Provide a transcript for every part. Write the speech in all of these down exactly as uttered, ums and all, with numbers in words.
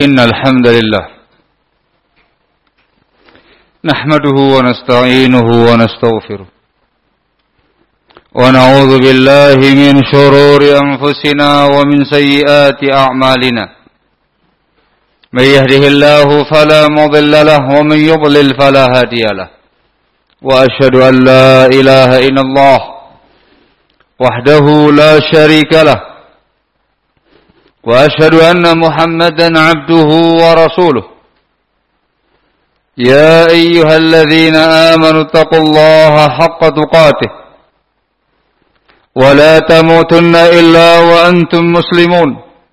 إن الحمد لله نحمده ونستعينه ونستغفره ونعوذ بالله من شرور أنفسنا ومن سيئات أعمالنا من يهده الله فلا مضل له ومن يضلل فلا هادي له وأشهد أن لا إله إلا الله وحده لا شريك له وأشهد أن محمدا عبده ورسوله يا أيها الذين آمنوا اتقوا الله حق تقاته ولا تموتن إلا وأنتم مسلمون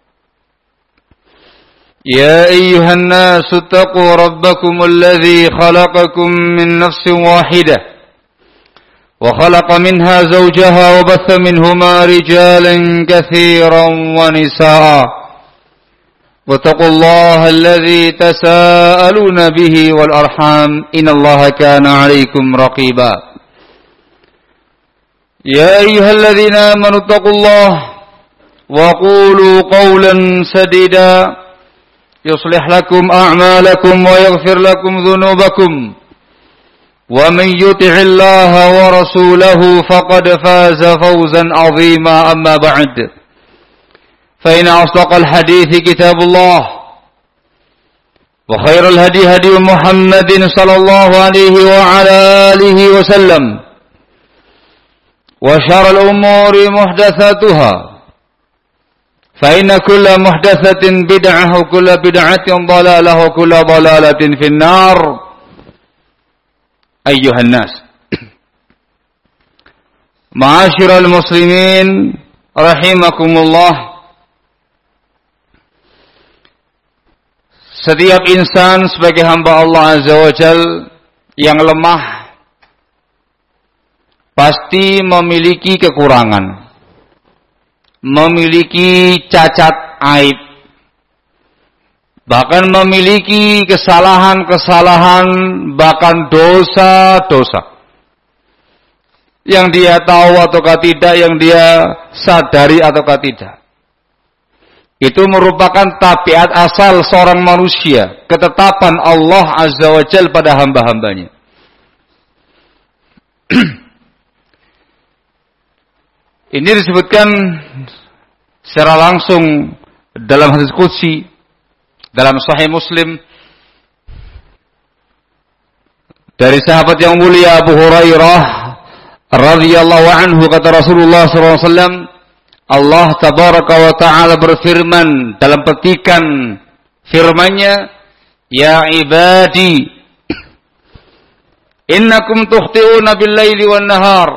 يا أيها الناس اتقوا ربكم الذي خلقكم من نفس واحدة وخلق منها زوجها وبث منهما رجالا كثيرا ونساء واتقوا الله الذي تساءلون به والأرحام إن الله كان عليكم رقيبا يا أيها الذين آمنوا اتقوا الله وقولوا قولا سديدا يصلح لكم أعمالكم ويغفر لكم ذنوبكم ومن يطع الله ورسوله فقد فاز فوزا عظيما أما بعد فإن أصدق الحديث كتاب الله وخير الهدي هدي محمد صلى الله عليه وعلى آله وسلم وشر الأمور محدثاتها فإن كل محدثة بدعة وكل بدعة ضلالة وكل ضلالة في النار أيها الناس معاشر المسلمين رحمكم الله. Setiap insan sebagai hamba Allah Azza wa Jal yang lemah pasti memiliki kekurangan, memiliki cacat aib, bahkan memiliki kesalahan-kesalahan, bahkan dosa-dosa yang dia tahu ataukah tidak, yang dia sadari ataukah tidak. Itu merupakan tabiat asal seorang manusia, ketetapan Allah Azza wa Jal pada hamba-hambanya. Ini disebutkan secara langsung dalam hadis qudsi dalam Sahih Muslim dari sahabat yang mulia Abu Hurairah radhiyallahu anhu, kata Rasulullah sallallahu alaihi wasallam, Allah tabaraka wa ta'ala berfirman dalam petikan firman-Nya, ya ibadi innakum tukhti'una bil-laili wan-nahar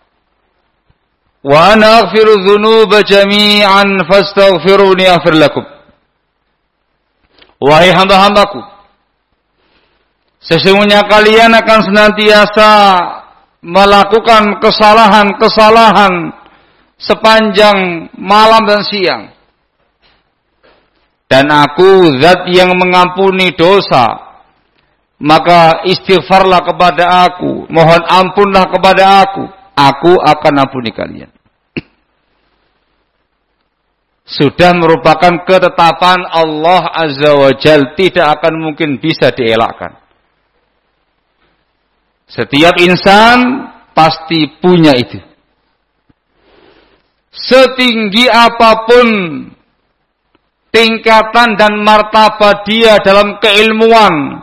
wa ana aghfiru dhunuba jami'an fastaghfiruni aghfir lakum. Wahai hamba-hambaku, sesungguhnya kalian akan senantiasa melakukan kesalahan-kesalahan sepanjang malam dan siang, dan aku zat yang mengampuni dosa, maka istighfarlah kepada aku, mohon ampunlah kepada aku, aku akan ampuni kalian. Sudah merupakan ketetapan Allah Azza wa Jal, tidak akan mungkin bisa dielakkan. Setiap insan pasti punya itu. Setinggi apapun tingkatan dan martabat dia dalam keilmuan,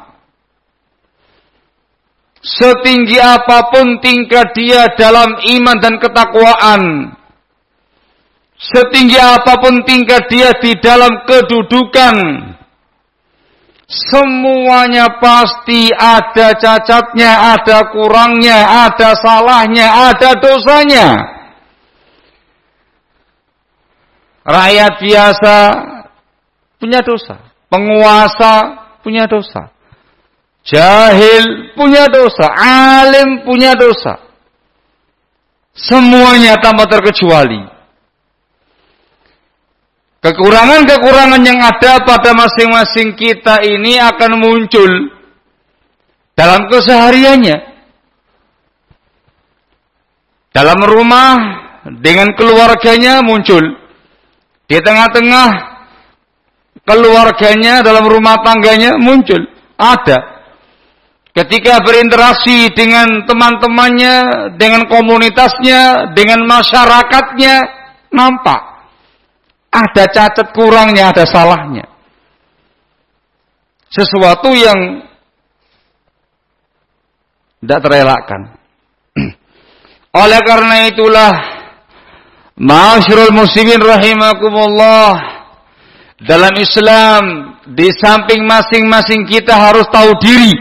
setinggi apapun tingkat dia dalam iman dan ketakwaan, setinggi apapun tingkat dia di dalam kedudukan, semuanya pasti ada cacatnya, ada kurangnya, ada salahnya, ada dosanya. Rakyat biasa punya dosa, penguasa punya dosa, jahil punya dosa, alim punya dosa. Semuanya tanpa terkecuali. Kekurangan-kekurangan yang ada pada masing-masing kita ini akan muncul dalam kesehariannya. Dalam rumah dengan keluarganya muncul. Di tengah-tengah keluarganya, dalam rumah tangganya muncul, ada. Ketika berinteraksi dengan teman-temannya, dengan komunitasnya, dengan masyarakatnya, nampak ada cacat kurangnya, ada salahnya. Sesuatu yang tidak terelakkan. Oleh karena itulah, ma'asyiral muslimin rahimakumullah, dalam Islam, di samping masing-masing kita harus tahu diri.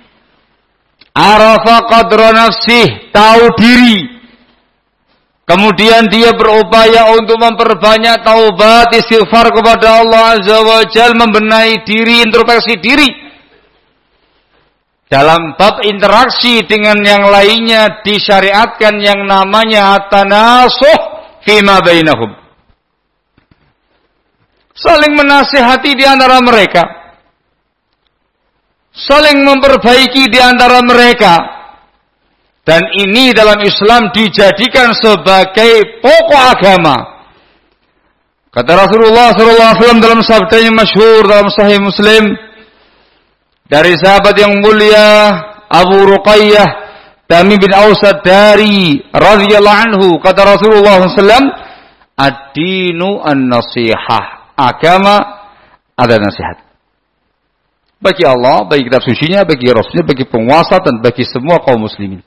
Arafa qadra nafsih, tahu diri. Kemudian dia berupaya untuk memperbanyak taubat, istighfar kepada Allah Azza wa Jalla, membenahi diri, introspeksi diri. Dalam bab interaksi dengan yang lainnya disyariatkan yang namanya at-tanasuh fima bainahum. Saling menasihati di antara mereka. Saling memperbaiki di antara mereka. Dan ini dalam Islam dijadikan sebagai pokok agama. Kata Rasulullah sallallahu alaihi wasallam dalam sabdanya masyhur dalam Sahih Muslim, dari sahabat yang mulia Abu Ruqayyah Tamim bin Aus ad-Dari radhiyallahu anhu, kata Rasulullah sallallahu alaihi wasallam, ad-dinu an-nasihah, agama ada nasihat. Bagi Allah, bagi kitab sucinya, bagi Rasulnya, bagi penguasa, dan bagi semua kaum muslimin.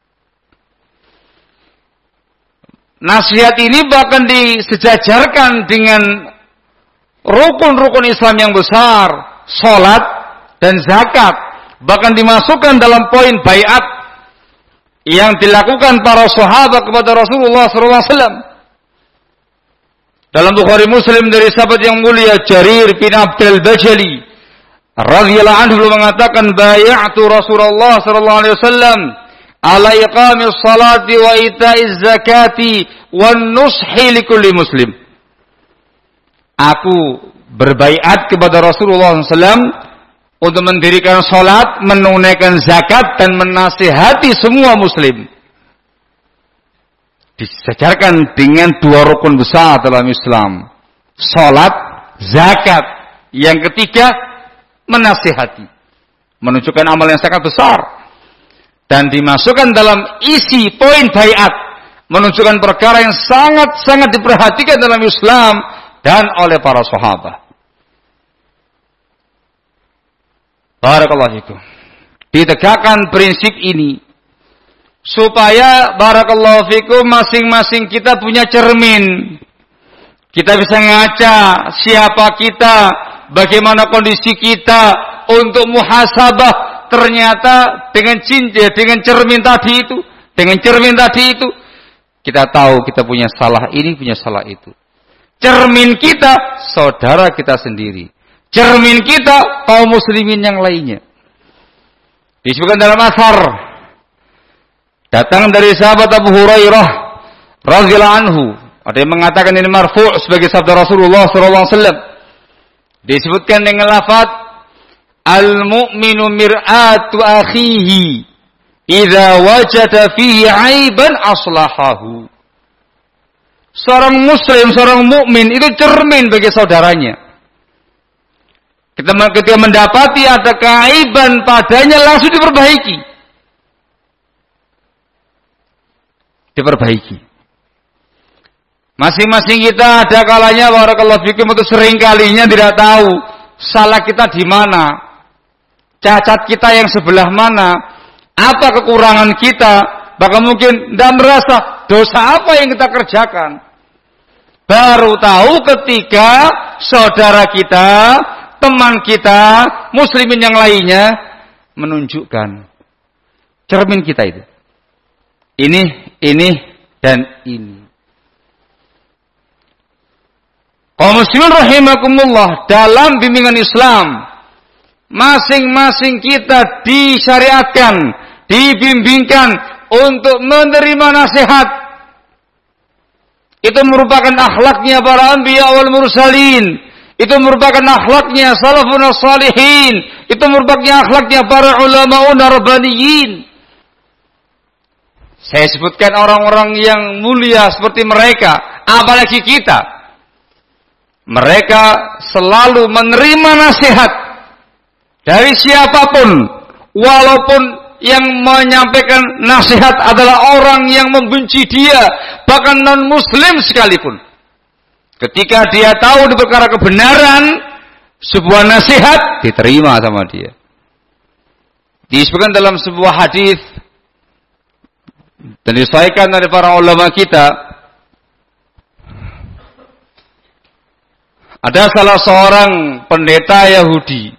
Nasihat ini bahkan disejajarkan dengan rukun-rukun Islam yang besar, salat dan zakat. Bahkan dimasukkan dalam poin baiat yang dilakukan para sahabat kepada Rasulullah sallallahu alaihi wasallam. Dalam Bukhari Muslim dari sahabat yang mulia Jarir bin Abdul Bajali radhiyallahu anhu mengatakan, bay'atu Rasulullah sallallahu alaihi wasallam ala iqamis salati wa ita'iz zakati wan nushi likulli muslim. Aku berbaiat kepada Rasulullah sallallahu alaihi wasallam untuk mendirikan salat, menunaikan zakat, dan menasihati semua muslim. Disejarkan dengan dua rukun besar dalam Islam, salat, zakat. Yang ketiga, menasihati, menunjukkan amal yang sangat besar, dan dimasukkan dalam isi poin baiat, menunjukkan perkara yang sangat-sangat diperhatikan dalam Islam dan oleh para sahabat. Barakallahu fikum. Ditegakkan prinsip ini supaya barakallahu fikum masing-masing kita punya cermin. Kita bisa ngaca siapa kita, bagaimana kondisi kita, untuk muhasabah. Ternyata dengan cinta, dengan cermin tadi itu, dengan cermin tadi itu, kita tahu kita punya salah ini, punya salah itu. Cermin kita saudara kita sendiri, cermin kita kaum muslimin yang lainnya. Disebutkan dalam asar, datang dari sahabat Abu Hurairah radhiyallahu anhu, ada yang mengatakan ini marfu' sebagai sabda Rasulullah sallallahu alaihi wasallam. Disebutkan dengan lafaz al-mu'minu mir'atu akhihi idza wajada fihi 'aiban aslahahu. Seorang muslim, seorang mukmin itu cermin bagi saudaranya. Ketika mendapati ada keaiban padanya, langsung diperbaiki. Diperbaiki. Masing-masing kita ada kalanya barakallahu fikum itu sering kalinya tidak tahu salah kita di mana, cacat kita yang sebelah mana, apa kekurangan kita, bahkan mungkin tidak merasa dosa apa yang kita kerjakan. Baru tahu ketika saudara kita, teman kita, muslimin yang lainnya menunjukkan cermin kita itu. Ini, ini, dan ini. Kaum muslimin rahimakumullah, dalam bimbingan Islam, masing-masing kita disyariatkan, dibimbingkan untuk menerima nasihat. Itu merupakan akhlaknya para anbiya wal mursalin. Itu merupakan akhlaknya salafun salihin. Itu merupakan akhlaknya para ulama'un rabbaniyin. Saya sebutkan orang-orang yang mulia seperti mereka, apalagi kita. Mereka selalu menerima nasihat dari siapapun, walaupun yang menyampaikan nasihat adalah orang yang membenci dia, bahkan non-muslim sekalipun. Ketika dia tahu di perkara kebenaran, sebuah nasihat diterima sama dia. Disebutkan dalam sebuah hadis dan disahihkan oleh para ulama kita, ada salah seorang pendeta Yahudi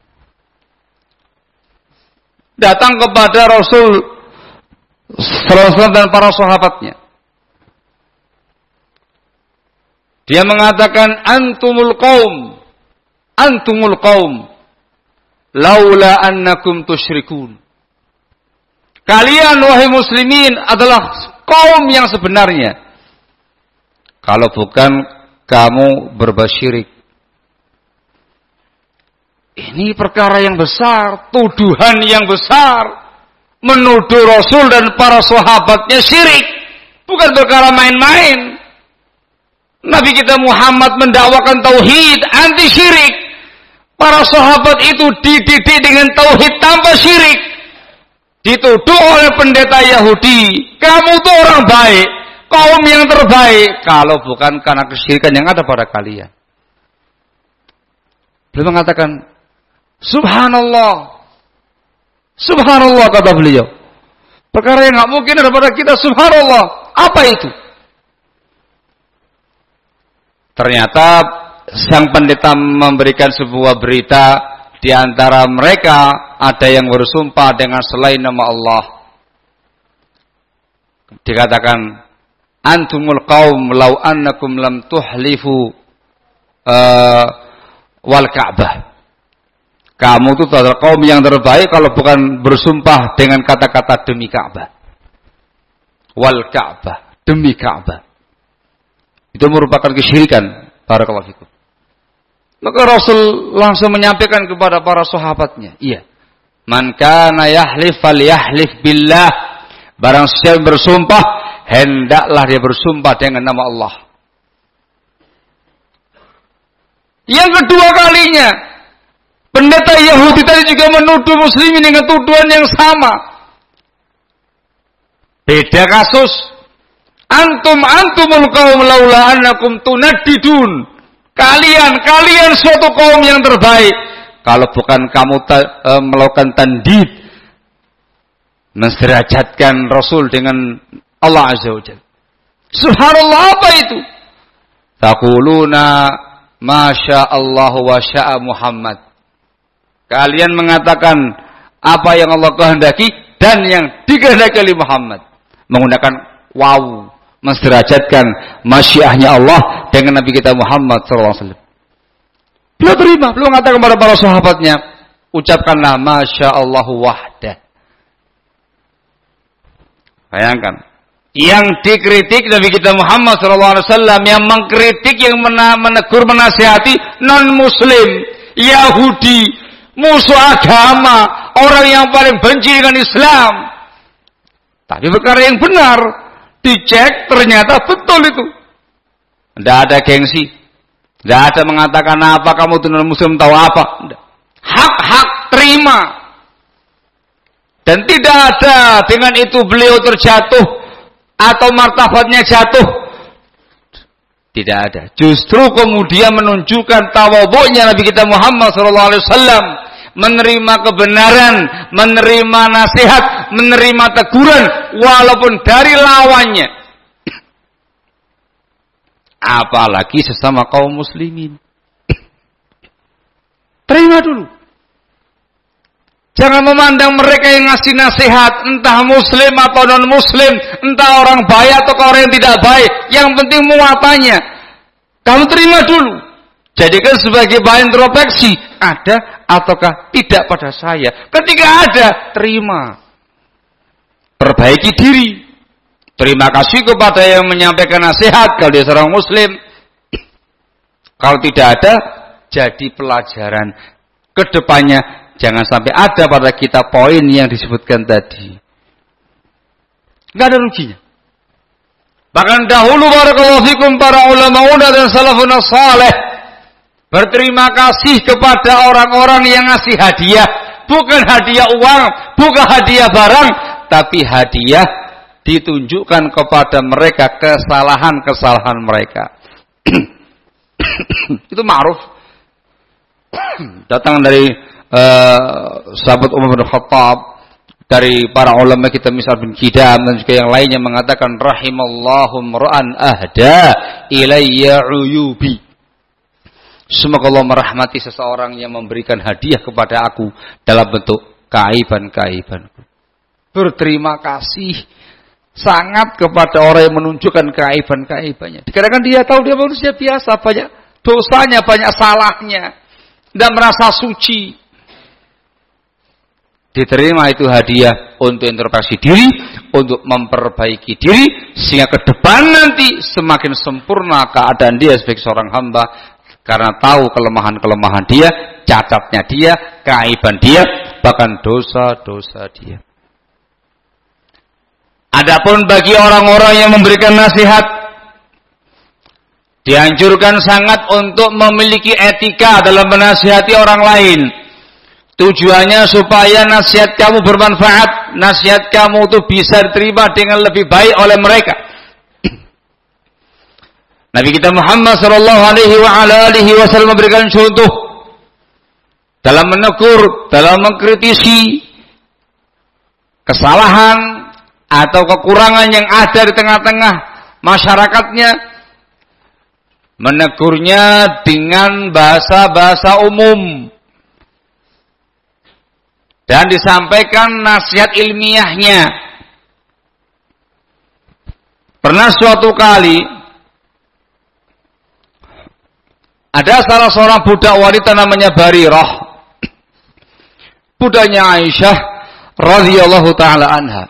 datang kepada Rasul sallallahu alaihi wasallam dan para sahabatnya. Dia mengatakan, antumul qaum, antumul qaum, laula annakum tusyrikun. Kalian wahai muslimin adalah kaum yang sebenarnya, kalau bukan kamu berbuat syirik. Ini perkara yang besar, tuduhan yang besar, menuduh Rasul dan para sahabatnya syirik, bukan perkara main-main. Nabi kita Muhammad mendakwakan tauhid, anti syirik. Para sahabat itu dididik dengan tauhid tanpa syirik. Dituduh oleh pendeta Yahudi, kamu tuh orang baik, kaum yang terbaik, kalau bukan karena kesyirikan yang ada pada kalian. Beliau mengatakan, subhanallah, subhanallah, kata beliau. Perkara yang nggak mungkin ada pada kita, subhanallah. Apa itu? Ternyata sang pendeta memberikan sebuah berita, di antara mereka ada yang bersumpah dengan selain nama Allah. Dikatakan, antumul qaum law annakum lam tuhlifu uh, wal Ka'bah. Kamu itu adalah kaum yang terbaik kalau bukan bersumpah dengan kata-kata demi Ka'bah. Wal Ka'bah, demi Ka'bah. Itu merupakan kesyirikan. Barakallahu fikum. Maka Rasul langsung menyampaikan kepada para sahabatnya, iya, man kana yahlif falyahlif billah. Barang siapa bersumpah, hendaklah dia bersumpah dengan nama Allah. Yang kedua kalinya, pendeta Yahudi tadi juga menuduh muslimin dengan tuduhan yang sama. Beda kasus. Antum antumul qaum laula annakum tunaddidun. Kalian, kalian suatu kaum yang terbaik, kalau bukan kamu ta, e, melakukan tandid, menderajatkan Rasul dengan Allah Azza wa Jalla. Subhanallah, apa itu? Taquluna masya Allah wa sya'a Muhammad. Kalian mengatakan apa yang Allah kehendaki dan yang dikehendaki oleh Muhammad, menggunakan waw, menderajatkan masyiahnya Allah dengan Nabi kita Muhammad sallallahu alaihi wasallam. Beliau terima, beliau mengatakan kepada para sahabatnya, ucapkanlah masya Allah wahdah. Bayangkan, yang dikritik Nabi kita Muhammad sallallahu alaihi wasallam, yang mengkritik, yang menegur, menasihati non-muslim, Yahudi, musuh agama, orang yang paling benci dengan Islam. Tapi perkara yang benar, dicek, ternyata betul itu. Tidak ada gengsi, tidak ada mengatakan apa kamu itu non-muslim tahu apa. Hak-hak terima. Dan tidak ada dengan itu beliau terjatuh atau martabatnya jatuh. Tidak ada. Justru kemudian menunjukkan tawadhu'nya Nabi kita Muhammad sallallahu alaihi wasallam, menerima kebenaran, menerima nasihat, menerima teguran walaupun dari lawannya. Apalagi sesama kaum muslimin. Terima dulu. Jangan memandang mereka yang ngasih nasihat, entah muslim atau non muslim, entah orang baik atau orang yang tidak baik, yang penting muatannya. Kamu terima dulu. Jadikan sebagai bahan introspeksi, ada ataukah tidak pada saya. Ketika ada, terima. Perbaiki diri. Terima kasih kepada yang menyampaikan nasihat kalau dia seorang muslim. Kalau tidak ada, jadi pelajaran kedepannya. Jangan sampai ada pada kita poin yang disebutkan tadi. Enggak ada ruginya. Bahkan dahulu barakallahu fikum para ulama dan salafun saleh, Berterima kasih kepada orang-orang yang ngasih hadiah. Bukan hadiah uang, bukan hadiah barang, tapi hadiah ditunjukkan kepada mereka kesalahan-kesalahan mereka. Itu ma'ruf. Datang dari uh, sahabat Umar bin Khattab, dari para ulama kita misal bin Kidam dan juga yang lainnya mengatakan rahimallahu mar'an ahda ilayya uyubi. Semoga Allah merahmati seseorang yang memberikan hadiah kepada aku dalam bentuk keaiban-keaibanku. Berterima kasih sangat kepada orang yang menunjukkan keaiban-keaibannya. Dikarenakan dia tahu dia manusia biasa, banyak dosanya, banyak salahnya, dan merasa suci. Diterima itu hadiah untuk introspeksi diri, untuk memperbaiki diri, sehingga ke depan nanti semakin sempurna keadaan dia sebagai seorang hamba, karena tahu kelemahan-kelemahan dia, cacatnya dia, keaiban dia, bahkan dosa-dosa dia. Adapun bagi orang-orang yang memberikan nasihat, dianjurkan sangat untuk memiliki etika dalam menasihati orang lain. Tujuannya supaya nasihat kamu bermanfaat, nasihat kamu itu bisa diterima dengan lebih baik oleh mereka. Nabi kita Muhammad sallallahu alaihi wa ala alihi wasallam memberikan contoh dalam menegur, dalam mengkritisi kesalahan atau kekurangan yang ada di tengah-tengah masyarakatnya, menegurnya dengan bahasa-bahasa umum dan disampaikan nasihat ilmiahnya. Pernah suatu kali ada salah seorang budak wanita namanya Barirah, budaknya Aisyah radhiyallahu taala anha.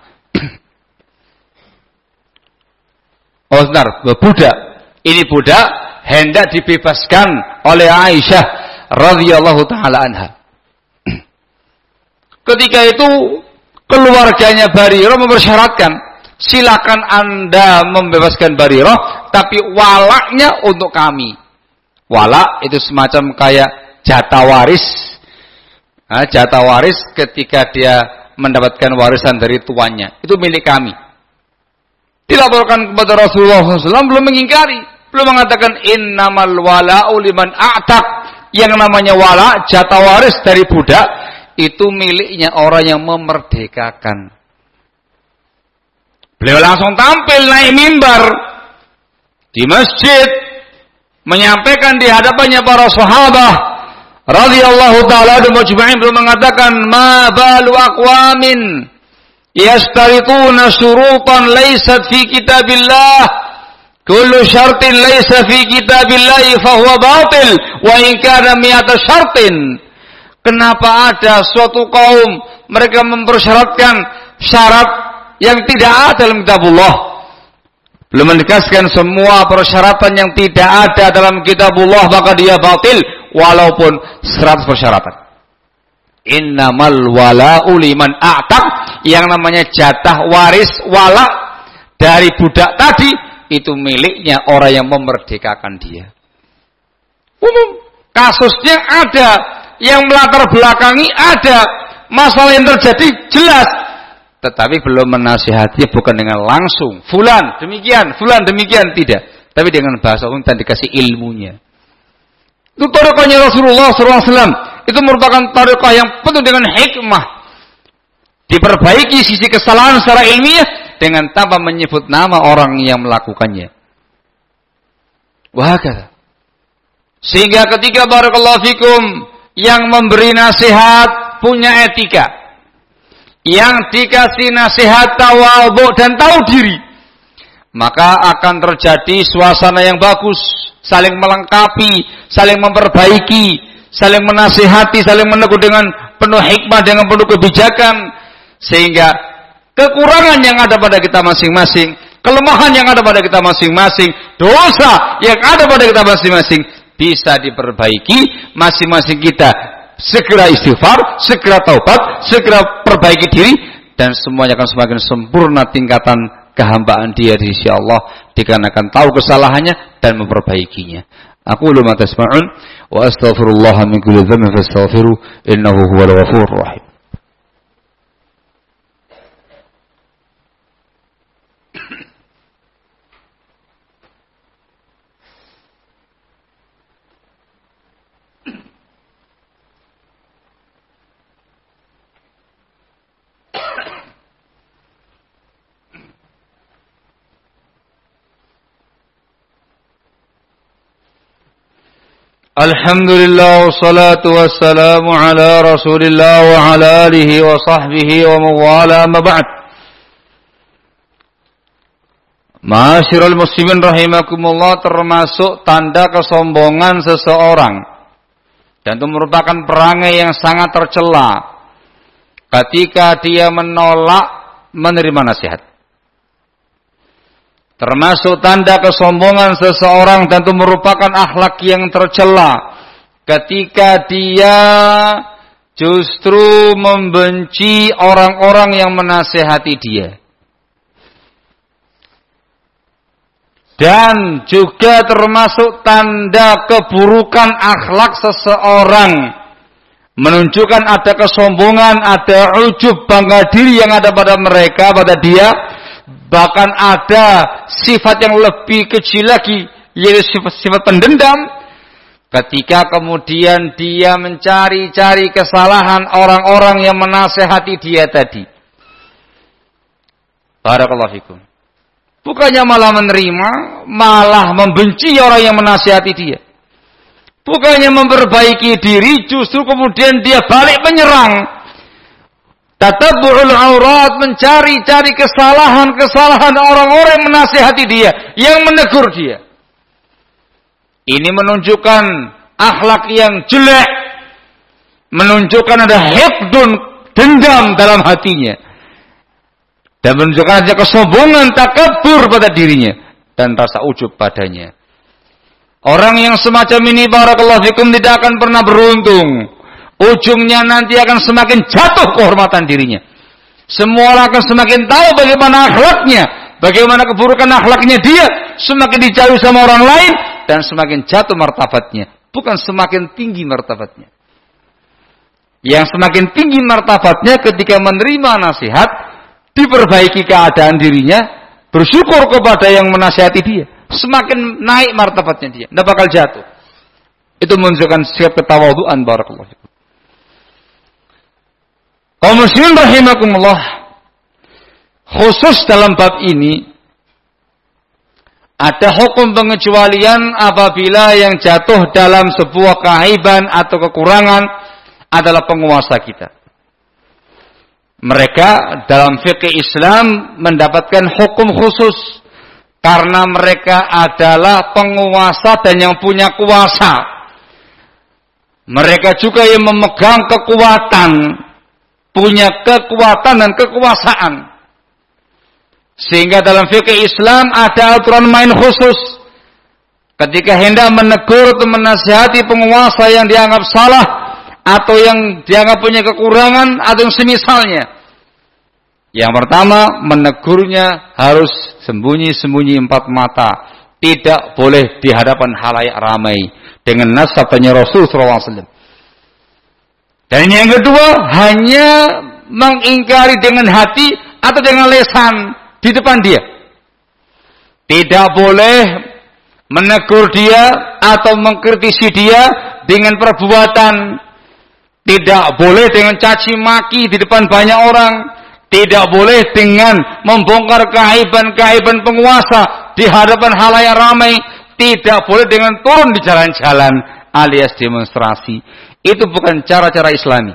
Oh benar, budak. Ini budak hendak dibebaskan oleh Aisyah radhiyallahu taala anha. Ketika itu keluarganya Barirah mempersyaratkan, silakan Anda membebaskan Barirah, tapi walaknya untuk kami. Walak itu semacam kayak jatah waris. Nah, jatah waris ketika dia mendapatkan warisan dari tuannya, itu milik kami. Dilaporkan kepada Rasulullah shallallahu alaihi wasallam, belum mengingkari, belum mengatakan innamal wala'u liman a'taq. Yang namanya wala, jatah waris dari budak, itu miliknya orang yang memerdekakan. Beliau langsung tampil naik mimbar di masjid, menyampaikan di hadapannya para sahabat radhiyallahu taala anhum majma'in, beliau mengatakan ma balu aqwamin yastarituna syurutan laysat fi kitabillah, kullu syartin laysa fi kitabillah fa huwa batil wa in kana mi'ata syartin. Kenapa ada suatu kaum mereka mempersyaratkan syarat yang tidak ada dalam kitabullah, belum menegaskan semua persyaratan yang tidak ada dalam kitabullah, maka dia batil walaupun seratus persyaratan. Innamal wala'u liman a'taq, yang namanya jatah waris wala dari budak tadi itu miliknya orang yang memerdekakan dia. Umum kasusnya ada, yang melatar belakangi ada, masalah yang terjadi jelas, tetapi belum menasihati, bukan dengan langsung fulan demikian, fulan demikian, tidak, tapi dengan bahasa umum dan dikasih ilmunya. Itu tariqahnya Rasulullah shallallahu alaihi wasallam. Itu merupakan tariqah yang penuh dengan hikmah. Diperbaiki sisi kesalahan secara ilmiah dengan tanpa menyebut nama orang yang melakukannya. Wahakala. Sehingga ketika barakallahu fikum yang memberi nasihat punya etika, yang dikasih nasihat tawadhu dan tahu diri, maka akan terjadi suasana yang bagus, saling melengkapi, saling memperbaiki, saling menasihati, saling menegur dengan penuh hikmah, dengan penuh kebijakan, sehingga kekurangan yang ada pada kita masing-masing, kelemahan yang ada pada kita masing-masing, dosa yang ada pada kita masing-masing bisa diperbaiki. Masing-masing kita segera istighfar, segera taubat, segera perbaiki diri, dan semuanya akan semakin sempurna tingkatan kehambaan dia di sisi Allah, dikarenakan tahu kesalahannya dan memperbaikinya. Aku ulama tasma'un وأستغفر الله من كل ذنب فاستغفروه إنه هو الغفور الرحيم. Alhamdulillah wassalatu wassalamu ala Rasulillah wa ala alihi wa sahbihi wa mawala ma ba'd. Ma'asyiral muslimin rahimakumullah, termasuk tanda kesombongan seseorang dan itu merupakan perangai yang sangat tercela ketika dia menolak menerima nasihat. Termasuk tanda kesombongan seseorang dan itu merupakan akhlak yang tercela ketika dia justru membenci orang-orang yang menasehati dia. Dan juga termasuk tanda keburukan akhlak seseorang, menunjukkan ada kesombongan, ada ujub, bangga diri yang ada pada mereka, pada dia. Bahkan ada sifat yang lebih kecil lagi, yaitu sifat-sifat pendendam. Ketika kemudian dia mencari-cari kesalahan orang-orang yang menasehati dia tadi. Barakallahu fikum. Bukannya malah menerima, malah membenci orang yang menasehati dia. Bukannya memperbaiki diri, justru kemudian dia balik menyerang. Tatabbu'ul aurat, mencari-cari kesalahan-kesalahan orang-orang yang menasihati dia, yang menegur dia. Ini menunjukkan akhlak yang jelek, menunjukkan ada hikdun, dendam dalam hatinya, dan menunjukkan ada kesombongan, takabur pada dirinya, dan rasa ujub padanya. Orang yang semacam ini, barakallahu fikum, tidak akan pernah beruntung. Ujungnya nanti akan semakin jatuh kehormatan dirinya. Semua orang akan semakin tahu bagaimana akhlaknya, bagaimana keburukan akhlaknya dia, semakin dijauhi sama orang lain dan semakin jatuh martabatnya, bukan semakin tinggi martabatnya. Yang semakin tinggi martabatnya ketika menerima nasihat, diperbaiki keadaan dirinya, bersyukur kepada yang menasihati dia, semakin naik martabatnya dia, tidak bakal jatuh. Itu menunjukkan sikap ketawaduan, barakallahu fikum. Kaum muslimin rahimakumullah, khusus dalam bab ini ada hukum pengecualian apabila yang jatuh dalam sebuah keaiban atau kekurangan adalah penguasa kita. Mereka dalam fikih Islam mendapatkan hukum khusus karena mereka adalah penguasa dan yang punya kuasa. Mereka juga yang memegang kekuatan, punya kekuatan dan kekuasaan. Sehingga dalam fikih Islam ada aturan main khusus. Ketika hendak menegur atau menasihati penguasa yang dianggap salah atau yang dianggap punya kekurangan atau yang semisalnya. Yang pertama, menegurnya harus sembunyi-sembunyi empat mata. Tidak boleh di hadapan khalayak ramai. Dengan nas sabdanya Rasul sallallahu alaihi wasallam. Dan yang kedua, hanya mengingkari dengan hati atau dengan lisan di depan dia. Tidak boleh menegur dia atau mengkritisi dia dengan perbuatan. Tidak boleh dengan caci maki di depan banyak orang. Tidak boleh dengan membongkar keaiban-keaiban penguasa di hadapan khalayak ramai. Tidak boleh dengan turun di jalan-jalan alias demonstrasi. Itu bukan cara-cara Islami.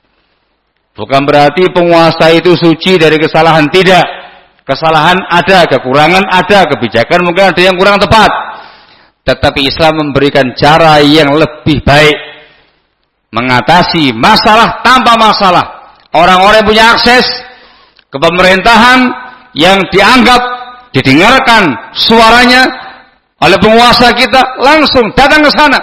Bukan berarti penguasa itu suci dari kesalahan. Tidak. Kesalahan ada, kekurangan ada, kebijakan mungkin ada yang kurang tepat. Tetapi Islam memberikan cara yang lebih baik mengatasi masalah tanpa masalah. Orang-orang yang punya akses ke pemerintahan yang dianggap didengarkan suaranya oleh penguasa kita, langsung datang ke sana.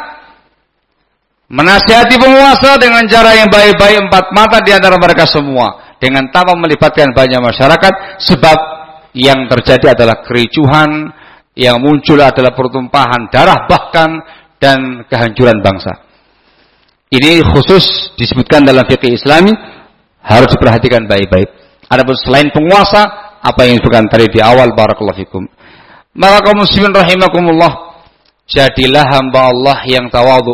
Menasihati penguasa dengan cara yang baik-baik empat mata di antara mereka semua. Dengan tanpa melibatkan banyak masyarakat. Sebab yang terjadi adalah kericuhan. Yang muncul adalah pertumpahan darah bahkan. Dan kehancuran bangsa. Ini khusus disebutkan dalam fikih Islami, harus diperhatikan baik-baik. Adapun selain penguasa, apa yang disebutkan tadi di awal, barakallahu fikum. Maka kaum muslimin rahimakumullah, jadilah hamba Allah yang tawadhu,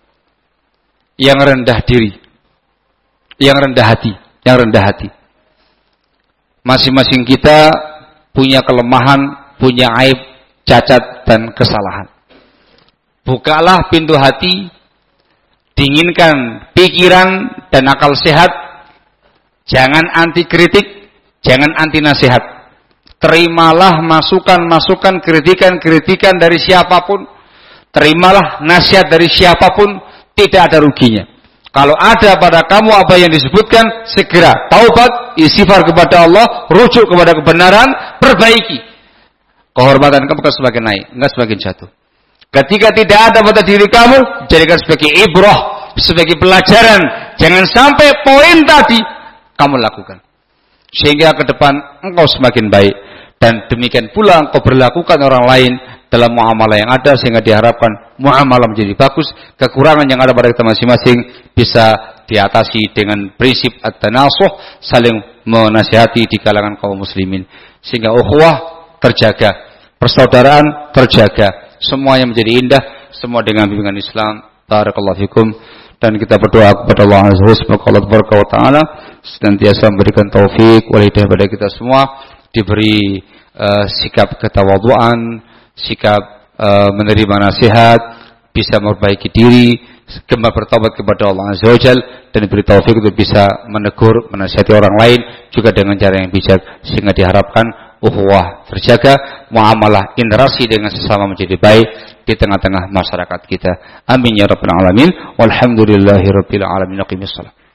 yang rendah diri, yang rendah hati, yang rendah hati. Masing-masing kita punya kelemahan, punya aib, cacat dan kesalahan. Bukalah pintu hati, dinginkan pikiran dan akal sehat. Jangan anti kritik, jangan anti nasihat. Terimalah masukan-masukan, kritikan-kritikan dari siapapun. Terimalah nasihat dari siapapun, tidak ada ruginya. Kalau ada pada kamu apa yang disebutkan, segera taubat, istighfar kepada Allah, rujuk kepada kebenaran, perbaiki. Kehormatan kamu akan semakin naik, enggak semakin jatuh. Ketika tidak ada pada diri kamu, jadikan sebagai ibrah, sebagai pelajaran. Jangan sampai poin tadi kamu lakukan, sehingga ke depan engkau semakin baik. Dan demikian pula engkau berlakukan orang lain dalam muamalah yang ada, sehingga diharapkan muamalah menjadi bagus. Kekurangan yang ada pada kita masing-masing bisa diatasi dengan prinsip at-tanasuh, saling menasihati di kalangan kaum muslimin, sehingga ukhuwah terjaga, persaudaraan terjaga, semuanya menjadi indah, semua dengan bimbingan Islam. Barakallahu fikum. Dan kita berdoa kepada Allah Azza wa Jalla, semoga Allah Taala senantiasa memberikan taufik wal hidayah kepada kita semua, diberi uh, sikap ketawadhuan, sikap uh, menerima nasihat, bisa memperbaiki diri, gemar bertaubat kepada Allah Azza wa Jalla, dan diberi taufik untuk bisa menegur, menasihati orang lain juga dengan cara yang bijak, sehingga diharapkan ukhuwah terjaga, muamalah interaksi dengan sesama menjadi baik di tengah-tengah masyarakat kita. Amin ya rabbal alamin. Walhamdulillahirabbil alamin. Aqimissalam.